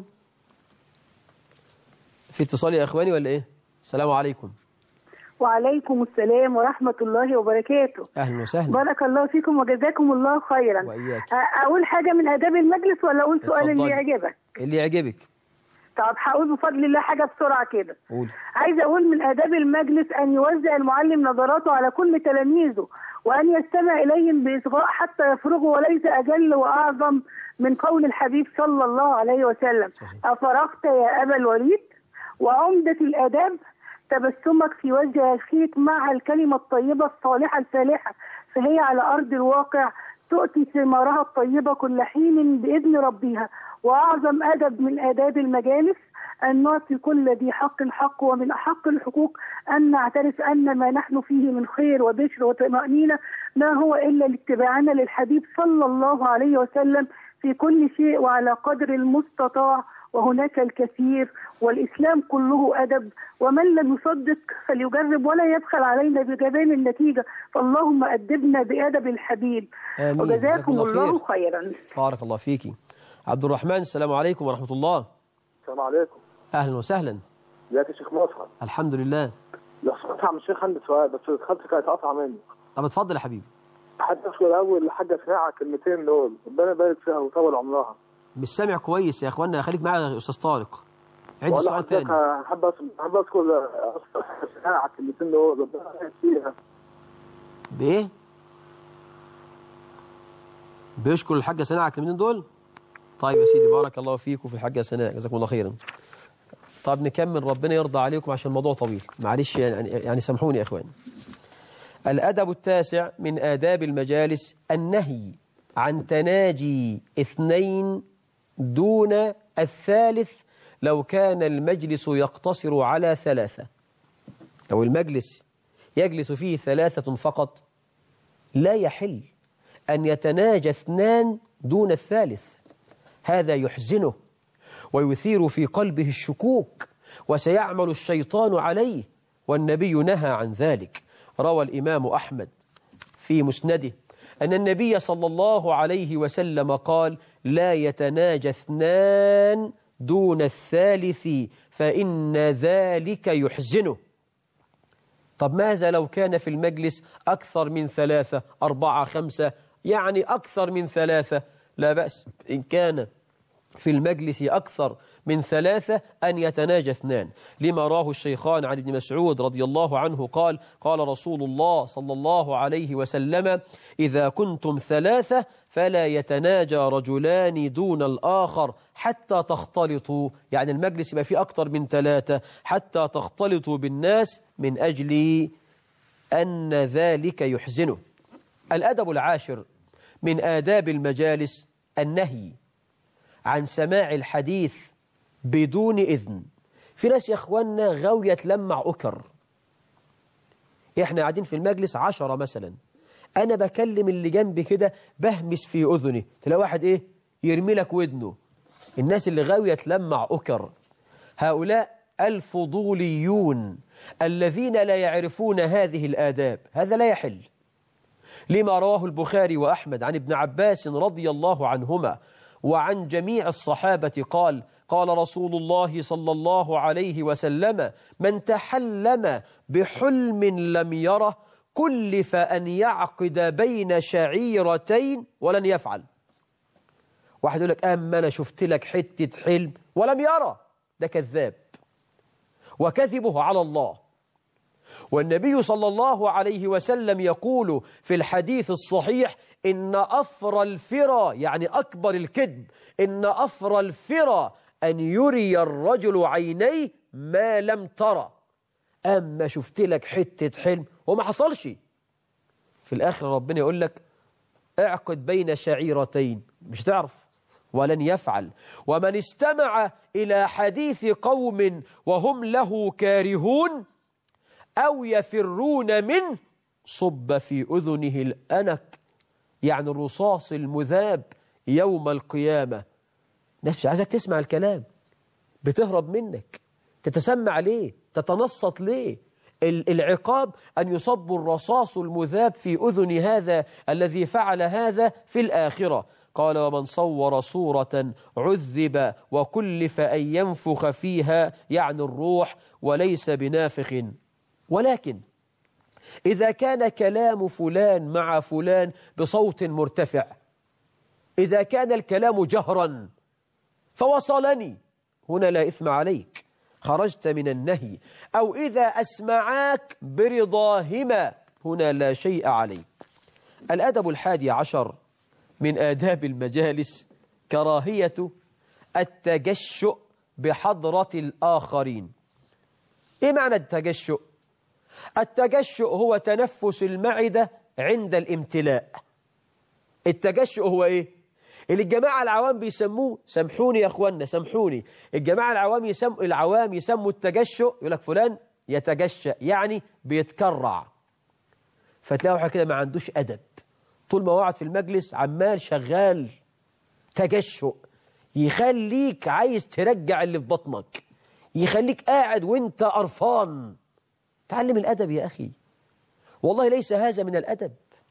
Speaker 2: في اتصال يا إخواني ولا إيه؟ السلام عليكم.
Speaker 4: وعليكم السلام ورحمة الله وبركاته.
Speaker 2: أهلا وسهلا.
Speaker 4: بارك الله فيكم وجزاكم الله خيرا.
Speaker 2: وإياك.
Speaker 4: أقول حاجة من آداب المجلس ولا أقول سؤال اللي
Speaker 2: اتفضلي.
Speaker 4: يعجبك؟
Speaker 2: اللي يعجبك.
Speaker 4: طب هقول بفضل الله حاجة بسرعة كده.
Speaker 2: قول.
Speaker 4: عايزة أقول من آداب المجلس أن يوزع المعلم نظراته على كل تلاميذه، وأن يستمع إليهم بإصغاء حتى يفرغوا، وليس أجل وأعظم من قول الحبيب صلى الله عليه وسلم: أفرغت يا أبا الوليد؟ وعمدة الآداب تبسمك في وجه أخيك مع الكلمة الطيبة الصالحة الفالحة، فهي على أرض الواقع تؤتي ثمارها الطيبة كل حين بإذن ربها. وأعظم أدب من آداب المجالس أن نعطي كل ذي حق حق، ومن أحق الحقوق أن نعترف أن ما نحن فيه من خير وبشر وطمأنينة ما هو إلا لاتباعنا للحبيب صلى الله عليه وسلم في كل شيء وعلى قدر المستطاع، وهناك الكثير، والإسلام كله أدب، ومن لم يصدق فليجرب ولا يبخل علينا بجبان النتيجة، فاللهم أدبنا بأدب الحبيب.
Speaker 2: آمين.
Speaker 4: وجزاكم الله خيرا.
Speaker 2: بارك الله فيكي. عبد الرحمن، السلام عليكم ورحمة الله.
Speaker 3: السلام عليكم.
Speaker 2: أهلا وسهلا.
Speaker 3: ازيك يا شيخ مسعد؟
Speaker 2: الحمد لله.
Speaker 3: لو سمحت عم الشيخ عندي سؤال، بس دخلت كانت قاطعة مني.
Speaker 2: طب اتفضل يا حبيبي.
Speaker 3: حد أسأل الأول الحاجة سماعة الكلمتين دول، ربنا يبارك فيها ويطول عمرها.
Speaker 2: مش سامع كويس يا اخوانا، خليك معايا يا استاذ طارق. عيد السؤال تاني.
Speaker 3: حابب اذكر سماعة الكلمتين دول، ربنا يبارك فيها.
Speaker 2: بايه؟ بيشكر الحاجه سناء على الكلمتين دول؟ طيب يا سيدي، بارك الله فيكم في الحاجه سناء، جزاكم الله خيرا. طب نكمل، ربنا يرضى عليكم عشان الموضوع طويل، معلش يعني سامحوني يا اخواني. الأدب التاسع من آداب المجالس النهي عن تناجي اثنين دون الثالث لو كان المجلس يقتصر على ثلاثة. لو المجلس يجلس فيه ثلاثة فقط لا يحل أن يتناجى اثنان دون الثالث، هذا يحزنه ويثير في قلبه الشكوك، وسيعمل الشيطان عليه، والنبي نهى عن ذلك. روى الإمام أحمد في مسنده أن النبي صلى الله عليه وسلم قال: لا يتناجى اثنان دون الثالث فإن ذلك يحزنه. طب ماذا لو كان في المجلس أكثر من ثلاثة، أربعة، خمسة، يعني أكثر من ثلاثة؟ لا بأس إن كان في المجلس أكثر من 3 أن يتناجى 2، لما راه الشيخان عن ابن مسعود رضي الله عنه قال: قال رسول الله صلى الله عليه وسلم: إذا كنتم 3 فلا يتناجى رجلان دون الآخر حتى تختلطوا، يعني المجلس يبقى فيه أكثر من 3 حتى تختلطوا بالناس من أجل أن ذلك يحزنه. الأدب العاشر من آداب المجالس النهي عن سماع الحديث بدون إذن. في ناس يا أخوانا غاوية تلمع أكر. إحنا قاعدين في المجلس 10 مثلا، أنا بكلم اللي جنبي كده بهمس في أذني، تلاقي واحد يرمي لك ودنه. الناس اللي غاوية تلمع أكر هؤلاء الفضوليون الذين لا يعرفون هذه الآداب، هذا لا يحل. لما رواه البخاري وأحمد عن ابن عباس رضي الله عنهما وعن جميع الصحابة قال: قال رسول الله صلى الله عليه وسلم: من تحلم بحلم لم يره كلف أن يعقد بين شعيرتين ولن يفعل. واحد يقول لك: أما أنا شفت لك حتة حلم ولم يرى، ده كذاب وكذبه على الله. والنبي صلى الله عليه وسلم يقول في الحديث الصحيح: إن أفر الفرى، يعني أكبر الكذب، إن أفر الفرى أن يري الرجل عينيه ما لم ترى. أما شفت لك حتة حلم وما حصلش، في الآخر ربنا يقول لك: اعقد بين شعيرتين، مش تعرف ولن يفعل. ومن استمع إلى حديث قوم وهم له كارهون أو يفرون منه صب في أذنه الأنك، يعني الرصاص المذاب يوم القيامة. ناس مش عايزك تسمع الكلام، بتهرب منك، تتسمع ليه؟ تتنصت ليه؟ العقاب أن يصب الرصاص المذاب في أذن هذا الذي فعل هذا في الآخرة. قال: ومن صور صورة عذب وكلف أن ينفخ فيها، يعني الروح، وليس بنافخ. ولكن إذا كان كلام فلان مع فلان بصوت مرتفع، إذا كان الكلام جهرا فوصلني، هنا لا إثم عليك، خرجت من النهي. أو إذا أسمعاك برضاهما، هنا لا شيء عليك. الأدب 11 من آداب المجالس كراهية التجشؤ بحضرة الآخرين. إيه معنى التجشؤ؟ التجشؤ هو تنفس المعدة عند الامتلاء. التجشؤ هو إيه؟ اللي الجماعة العوام بيسموه، سامحوني يا أخوانا سامحوني، الجماعة العوام يسموا التجشؤ، يقول لك فلان يتجشأ، يعني بيتكرع. فتلاقي واحد كده ما عندوش أدب، طول ما قاعد في المجلس عمال شغال تجشؤ، يخليك عايز ترجع اللي في بطنك، يخليك قاعد وانت قرفان. تعلم الأدب يا أخي، والله ليس هذا من الأدب.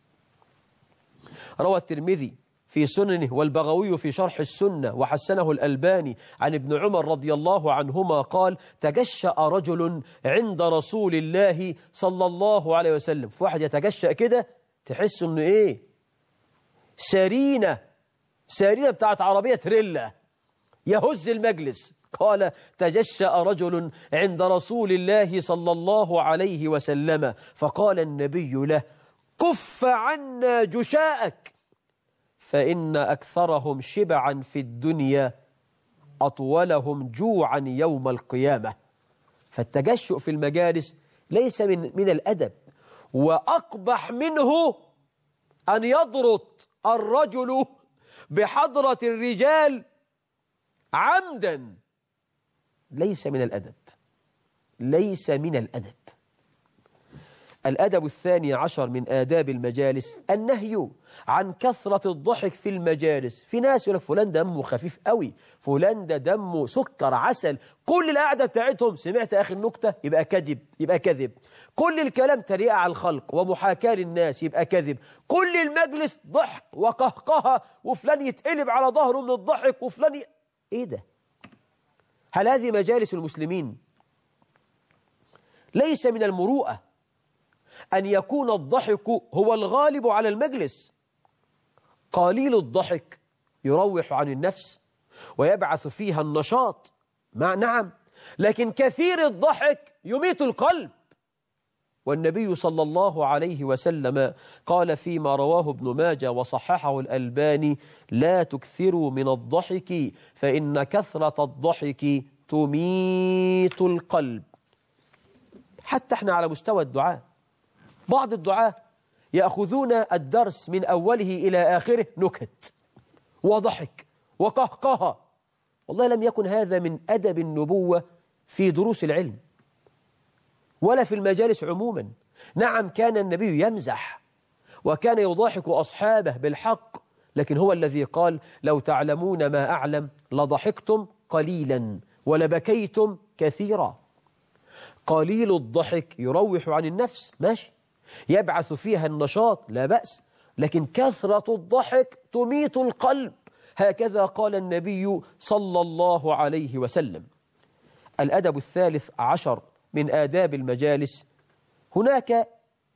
Speaker 2: روى الترمذي في سننه والبغوي في شرح السنة وحسنه الألباني عن ابن عمر رضي الله عنهما قال: تجشأ رجل عند رسول الله صلى الله عليه وسلم. في واحد يتجشأ كده تحس انه ايه، سرينة بتاعت عربية تريلا، يهز المجلس. قال: تجشأ رجل عند رسول الله صلى الله عليه وسلم، فقال النبي له: كف عنا جشاءك، فإن أكثرهم شبعا في الدنيا أطولهم جوعا يوم القيامة. فالتجشؤ في المجالس ليس من الأدب، وأقبح منه أن يضرط الرجل بحضرة الرجال عمدا، ليس من الأدب، ليس من الأدب. الأدب 12 من آداب المجالس النهي عن كثرة الضحك في المجالس. في ناس يقول لك فلان دمه خفيف قوي، فلان ده دمه سكر عسل، كل القعدة بتاعتهم سمعت آخر نكتة يبقى كذب، كل الكلام تريقة على الخلق ومحاكاة للناس يبقى كذب، كل المجلس ضحك وقهقهة، وفلان يتقلب على ظهره من الضحك، وفلان إيه ده؟ هل هذه مجالس المسلمين؟ ليس من المروءة أن يكون الضحك هو الغالب على المجلس. قليل الضحك يروح عن النفس، ويبعث فيها النشاط، نعم، لكن كثير الضحك يميت القلب. والنبي صلى الله عليه وسلم قال فيما رواه ابن ماجه وصححه الألباني: لا تكثروا من الضحك فإن كثرة الضحك تميت القلب. حتى احنا على مستوى الدعاء، بعض الدعاة يأخذون الدرس من أوله إلى آخره نكت وضحك وقهقه. والله لم يكن هذا من أدب النبوة في دروس العلم ولا في المجالس عموما. نعم، كان النبي يمزح وكان يضاحك أصحابه بالحق، لكن هو الذي قال: لو تعلمون ما أعلم لضحكتم قليلا ولبكيتم كثيرا. قليل الضحك يروح عن النفس، ماشي، يبعث فيها النشاط، لا بأس، لكن كثرة الضحك تميت القلب. هكذا قال النبي صلى الله عليه وسلم. الأدب الثالث عشر من آداب المجالس: هناك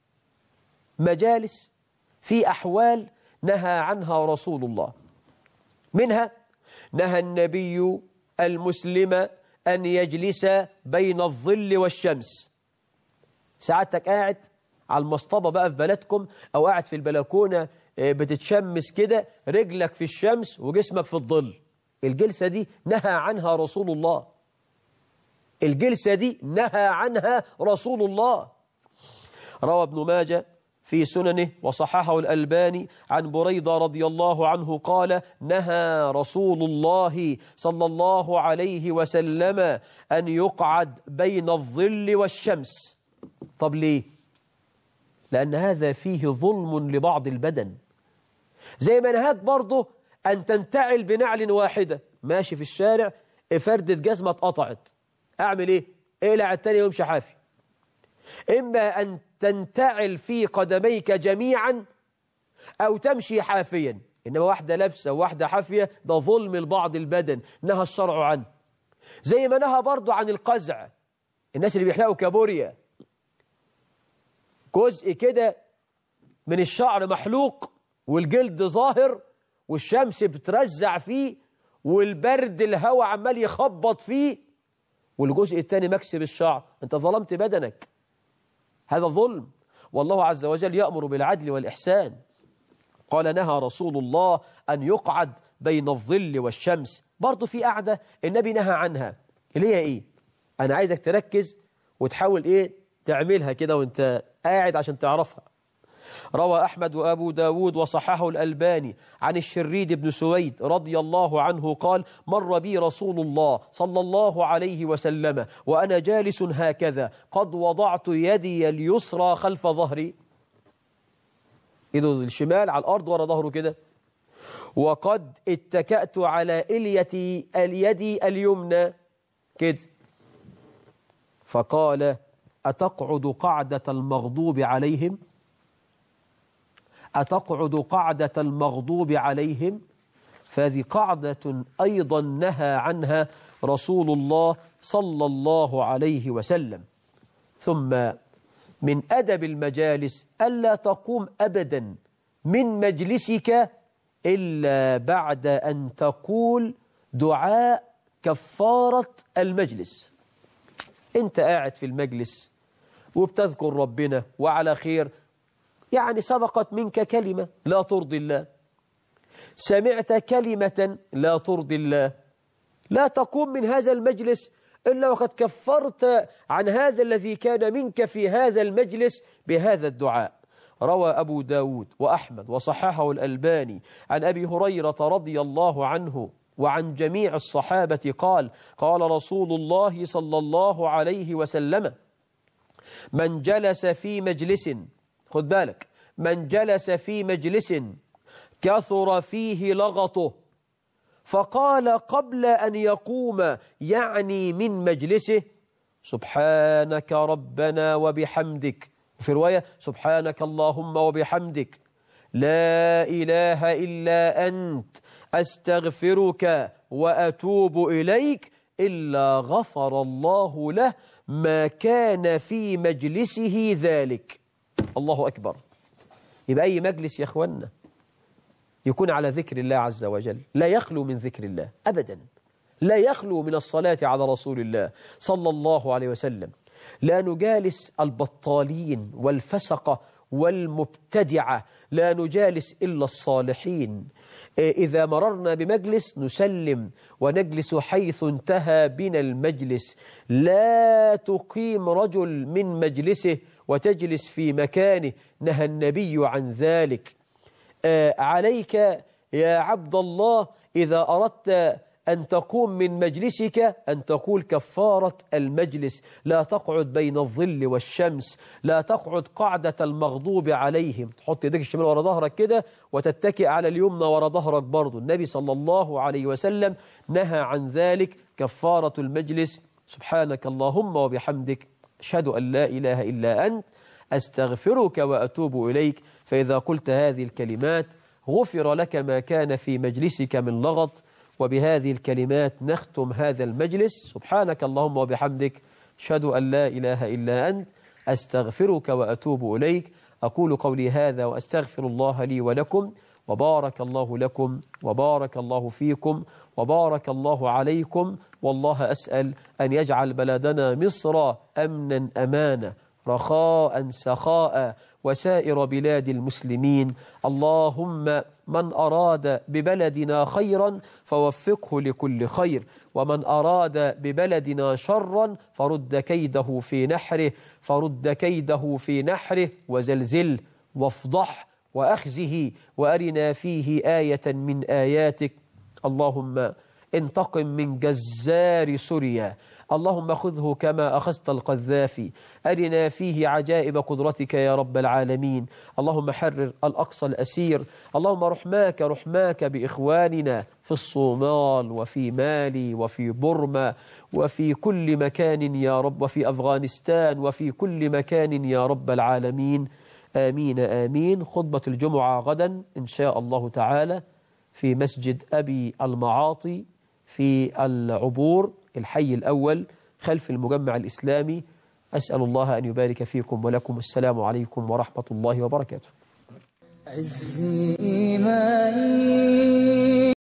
Speaker 2: مجالس في أحوال نهى عنها رسول الله. منها نهى النبي المسلم أن يجلس بين الظل والشمس. ساعتك قاعد على المصطبة بقى في بلدكم، أو قاعد في البلكونة بتتشمس كده، رجلك في الشمس وجسمك في الظل، الجلسة دي نهى عنها رسول الله. الجلسة دي نهى عنها رسول الله. روى ابن ماجه في سننه وصححه الألباني عن بريدة رضي الله عنه قال: نهى رسول الله صلى الله عليه وسلم أن يقعد بين الظل والشمس. طب ليه؟ لأن هذا فيه ظلم لبعض البدن. زي ما نهاك برضه أن تنتعل بنعل واحدة، ماشي في الشارع فردة جزمة اتقطعت، أعمل إيه؟ اقلع التاني وامشي حافي. إما أن تنتعل في قدميك جميعا أو تمشي حافيا. إنما واحدة لابسة وواحدة حافية، ده ظلم لبعض البدن نهى الشرع عنه. زي ما نهى برضه عن القزع، الناس اللي بيحلقوا كابوريا، جزء كده من الشعر محلوق والجلد ظاهر والشمس بترزع فيه والبرد الهواء عمال يخبط فيه، والجزء الثاني مكسب الشعر. أنت ظلمت بدنك، هذا ظلم. والله عز وجل يأمر بالعدل والإحسان. قال: نهى رسول الله أن يقعد بين الظل والشمس. برضو في قعدة النبي نهى عنها، اللي هي إيه؟ أنا عايزك تركز وتحاول إيه تعملها كده وانت قاعد عشان تعرفها. روى أحمد وأبو داود وصححه الألباني عن الشريد بن سويد رضي الله عنه قال: مر بي رسول الله صلى الله عليه وسلم وأنا جالس هكذا، قد وضعت يدي اليسرى خلف ظهري، إيده الشمال على الأرض ورا ظهره كده، وقد اتكأت على اليد اليمنى كده. فقال: أتقعد قعدة المغضوب عليهم؟ أتقعد قعدة المغضوب عليهم؟ فهذه قعدة أيضا نهى عنها رسول الله صلى الله عليه وسلم. ثم من أدب المجالس ألا تقوم أبدا من مجلسك إلا بعد أن تقول دعاء كفارة المجلس. أنت قاعد في المجلس وبتذكر ربنا وعلى خير، يعني سبقت منك كلمة لا ترضي الله، سمعت كلمة لا ترضي الله، لا تقوم من هذا المجلس إلا وقد كفرت عن هذا الذي كان منك في هذا المجلس بهذا الدعاء. روى أبو داود وأحمد وصححه الألباني عن أبي هريرة رضي الله عنه وعن جميع الصحابة قال: قال رسول الله صلى الله عليه وسلم: من جلس في مجلس، خد بالك، من جلس في مجلس كثر فيه لغطه فقال قبل أن يقوم يعني من مجلسه: سبحانك ربنا وبحمدك، وفي رواية: سبحانك اللهم وبحمدك، لا إله إلا أنت، أستغفرك وأتوب إليك، إلا غفر الله له ما كان في مجلسه ذلك. الله أكبر. يبقى أي مجلس يا أخوانا يكون على ذكر الله عز وجل، لا يخلو من ذكر الله أبدا، لا يخلو من الصلاة على رسول الله صلى الله عليه وسلم. لا نجالس البطالين والفسقة والمبتدعة، لا نجالس إلا الصالحين. إذا مررنا بمجلس نسلم ونجلس حيث انتهى بنا المجلس. لا تقيم رجل من مجلسه وتجلس في مكانه، نهى النبي عن ذلك. عليك يا عبد الله إذا أردت أن تقوم من مجلسك أن تقول كفارة المجلس. لا تقعد بين الظل والشمس، لا تقعد قعدة المغضوب عليهم، تحط يدك الشمال ورا ظهرك كده وتتكئ على اليمنى ورا ظهرك برضو. النبي صلى الله عليه وسلم نهى عن ذلك. كفارة المجلس سبحانك اللهم وبحمدك أشهد أن لا إله إلا أنت أستغفرك وأتوب إليك. فإذا قلت هذه الكلمات غفر لك ما كان في مجلسك من لغط. وبهذه الكلمات نختم هذا المجلس. سبحانك اللهم وبحمدك أشهد أن لا إله إلا أنت أستغفرك وأتوب إليك. أقول قولي هذا وأستغفر الله لي ولكم، وبارك الله لكم وبارك الله فيكم وبارك الله عليكم. والله أسأل أن يجعل بلدنا مصر أمنا أمانا رخاء سخاء وسائر بلاد المسلمين. اللهم من أراد ببلدنا خيرا فوفقه لكل خير، ومن أراد ببلدنا شرا فرد كيده في نحره، فرد كيده في نحره وزلزل وافضح وأخزه وأرنا فيه آية من آياتك. اللهم انتقم من جزار سوريا، اللهم خذه كما أخذت القذافي، أرنا فيه عجائب قدرتك يا رب العالمين. اللهم حرر الأقصى الأسير، اللهم رحماك بإخواننا في الصومال وفي مالي وفي بورما وفي كل مكان يا رب، وفي أفغانستان وفي كل مكان يا رب العالمين. آمين آمين. خطبة الجمعة غدا إن شاء الله تعالى في مسجد أبي المعاطي في العبور الحي الأول خلف المجمع الإسلامي. أسأل الله أن يبارك فيكم ولكم. السلام عليكم ورحمة الله وبركاته. عزي إيماني